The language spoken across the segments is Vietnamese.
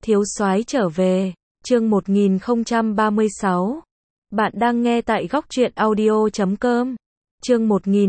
Thiếu soái trở về, chương 1036. Bạn đang nghe tại góc truyện audio.com. Chương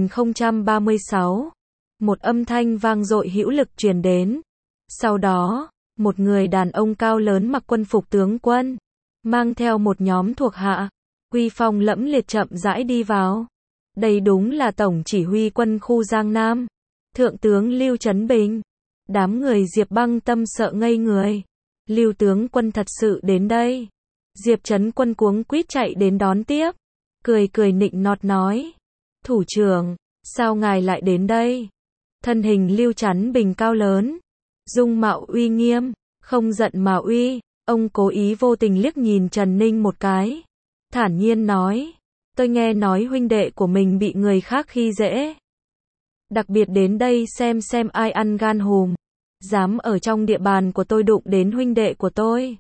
1036. Một âm thanh vang dội hữu lực truyền đến. Sau đó, một người đàn ông cao lớn mặc quân phục tướng quân, mang theo một nhóm thuộc hạ, uy phong lẫm liệt chậm rãi đi vào. Đây đúng là tổng chỉ huy quân khu Giang Nam, Thượng tướng Lưu Trấn Bình. Đám người Diệp Băng Tâm sợ ngây người. Lưu tướng quân thật sự đến đây. Diệp Trấn Quân cuống quýt chạy đến đón tiếp, cười cười nịnh nọt nói: "Thủ trưởng, sao ngài lại đến đây?" Thân hình Lưu Trấn Bình cao lớn, dung mạo uy nghiêm, không giận mà uy. Ông cố ý vô tình liếc nhìn Trần Ninh một cái, thản nhiên nói: "Tôi nghe nói huynh đệ của mình bị người khác khi dễ, đặc biệt đến đây xem ai ăn gan hùm, dám ở trong địa bàn của tôi đụng đến huynh đệ của tôi."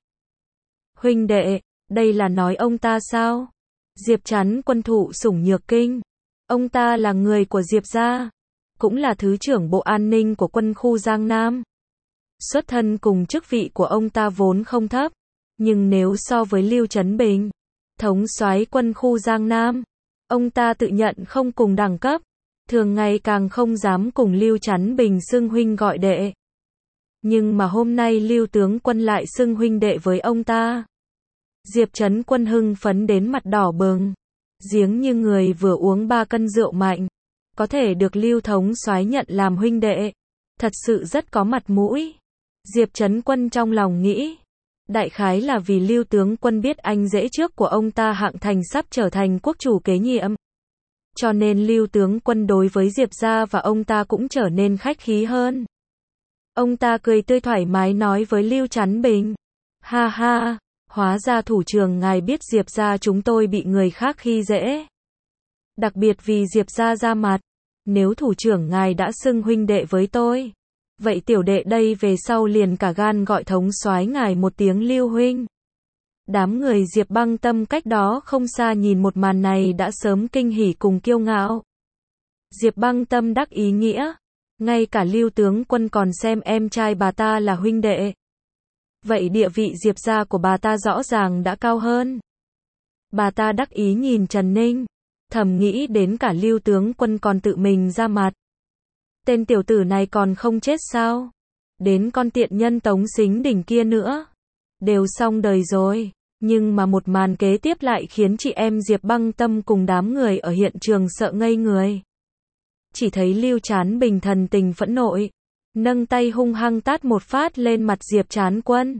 Huynh đệ, đây là nói ông ta sao? Diệp Trấn Quân thụ sủng nhược kinh. Ông ta là người của Diệp gia, cũng là thứ trưởng bộ an ninh của quân khu Giang Nam. Xuất thân cùng chức vị của ông ta vốn không thấp, nhưng nếu so với Lưu Trấn Bình, thống soái quân khu Giang Nam, ông ta tự nhận không cùng đẳng cấp, thường ngày càng không dám cùng Lưu Trấn Bình xưng huynh gọi đệ. Nhưng mà hôm nay Lưu tướng quân lại xưng huynh đệ với ông ta. Diệp Trấn Quân hưng phấn đến mặt đỏ bừng, giếng như người vừa uống 3 cân rượu mạnh, có thể được Lưu thống soái nhận làm huynh đệ, thật sự rất có mặt mũi. Diệp Trấn Quân trong lòng nghĩ, đại khái là vì Lưu tướng quân biết anh rể trước của ông ta Hạng Thành sắp trở thành quốc chủ kế nhiệm, cho nên Lưu tướng quân đối với Diệp gia và ông ta cũng trở nên khách khí hơn. Ông ta cười tươi thoải mái nói với Lưu Trấn Bình: "Ha ha, hóa ra thủ trưởng ngài biết Diệp gia chúng tôi bị người khác khi dễ. Đặc biệt vì Diệp gia ra mặt, nếu thủ trưởng ngài đã xưng huynh đệ với tôi, vậy tiểu đệ đây về sau liền cả gan gọi thống soái ngài một tiếng Lưu huynh." Đám người Diệp Băng Tâm cách đó không xa nhìn một màn này đã sớm kinh hỉ cùng kiêu ngạo. Diệp Băng Tâm đắc ý nghĩa, ngay cả Lưu tướng quân còn xem em trai bà ta là huynh đệ. Vậy địa vị Diệp gia của bà ta rõ ràng đã cao hơn. Bà ta đắc ý nhìn Trần Ninh, thầm nghĩ đến cả Lưu tướng quân còn tự mình ra mặt. Tên tiểu tử này còn không chết sao? Đến con tiện nhân Tống Sính Đỉnh kia nữa, đều xong đời rồi. Nhưng mà một màn kế tiếp lại khiến chị em Diệp Băng Tâm cùng đám người ở hiện trường sợ ngây người. Chỉ thấy Lưu Trấn Bình thần tình phẫn nộ, nâng tay hung hăng tát một phát lên mặt Diệp Trấn Quân.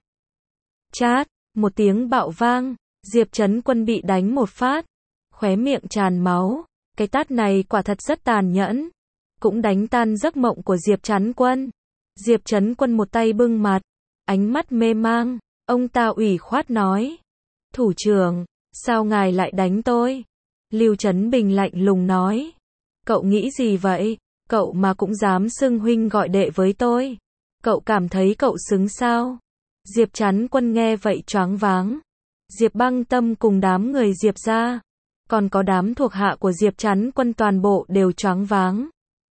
Chát, một tiếng bạo vang, Diệp Trấn Quân bị đánh một phát, khóe miệng tràn máu. Cái tát này quả thật rất tàn nhẫn, cũng đánh tan giấc mộng của Diệp Trấn Quân. Diệp Trấn Quân một tay bưng mặt, ánh mắt mê mang, ông ta ủy khoát nói: "Thủ trưởng, sao ngài lại đánh tôi?" Lưu Trấn Bình lạnh lùng nói: "Cậu nghĩ gì vậy? Cậu mà cũng dám xưng huynh gọi đệ với tôi? Cậu cảm thấy cậu xứng sao?" Diệp Trấn Quân nghe vậy choáng váng. Diệp Băng Tâm cùng đám người Diệp gia, còn có đám thuộc hạ của Diệp Trấn Quân toàn bộ đều choáng váng.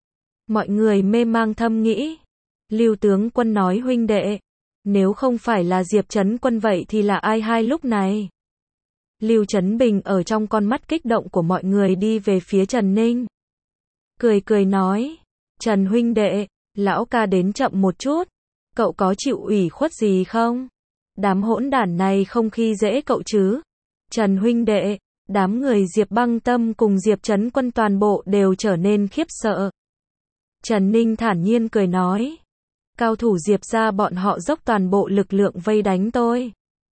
Mọi người mê mang thầm nghĩ, Lưu tướng quân nói huynh đệ, nếu không phải là Diệp Trấn Quân vậy thì là ai hai lúc này? Lưu Trấn Bình ở trong con mắt kích động của mọi người đi về phía Trần Ninh, cười cười nói: "Trần huynh đệ, lão ca đến chậm một chút, cậu có chịu ủy khuất gì không? Đám hỗn đản này không khi dễ cậu chứ?" Trần huynh đệ, đám người Diệp Băng Tâm cùng Diệp Trấn Quân toàn bộ đều trở nên khiếp sợ. Trần Ninh thản nhiên cười nói: "Cao thủ Diệp gia bọn họ dốc toàn bộ lực lượng vây đánh tôi.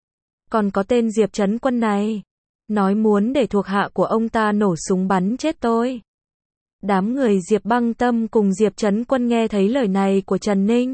Còn có tên Diệp Trấn Quân này, nói muốn để thuộc hạ của ông ta nổ súng bắn chết tôi." Đám người Diệp Băng Tâm cùng Diệp Trấn Quân nghe thấy lời này của Trần Ninh,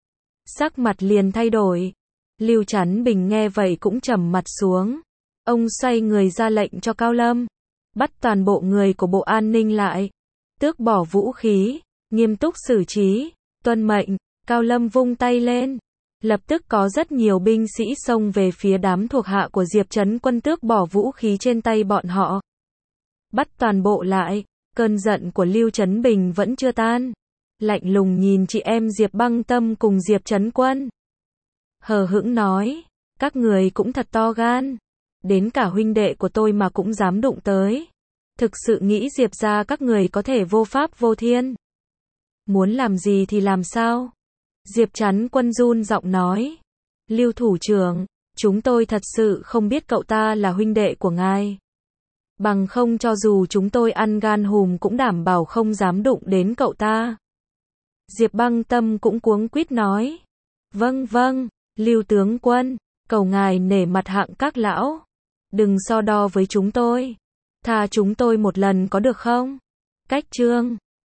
sắc mặt liền thay đổi. Lưu Trấn Bình nghe vậy cũng trầm mặt xuống. Ông xoay người ra lệnh cho Cao Lâm, bắt toàn bộ người của Bộ An ninh lại, tước bỏ vũ khí, nghiêm túc xử trí. Tuân mệnh. Cao Lâm vung tay lên, lập tức có rất nhiều binh sĩ xông về phía đám thuộc hạ của Diệp Trấn Quân tước bỏ vũ khí trên tay bọn họ, bắt toàn bộ lại. Cơn giận của Lưu Trấn Bình vẫn chưa tan, lạnh lùng nhìn chị em Diệp Băng Tâm cùng Diệp Trấn Quân. hờ hững nói, các người cũng thật to gan, đến cả huynh đệ của tôi mà cũng dám đụng tới. Thực sự nghĩ Diệp gia các người có thể vô pháp vô thiên. Muốn làm gì thì làm sao? Diệp Chắn Quân run giọng nói, Lưu thủ trưởng, chúng tôi thật sự không biết cậu ta là huynh đệ của ngài. Bằng không cho dù chúng tôi ăn gan hùm cũng đảm bảo không dám đụng đến cậu ta. Diệp Băng Tâm cũng cuống quýt nói, vâng vâng, Lưu tướng quân, cầu ngài nể mặt hạng các lão, đừng so đo với chúng tôi, tha chúng tôi một lần có được không? Cách chương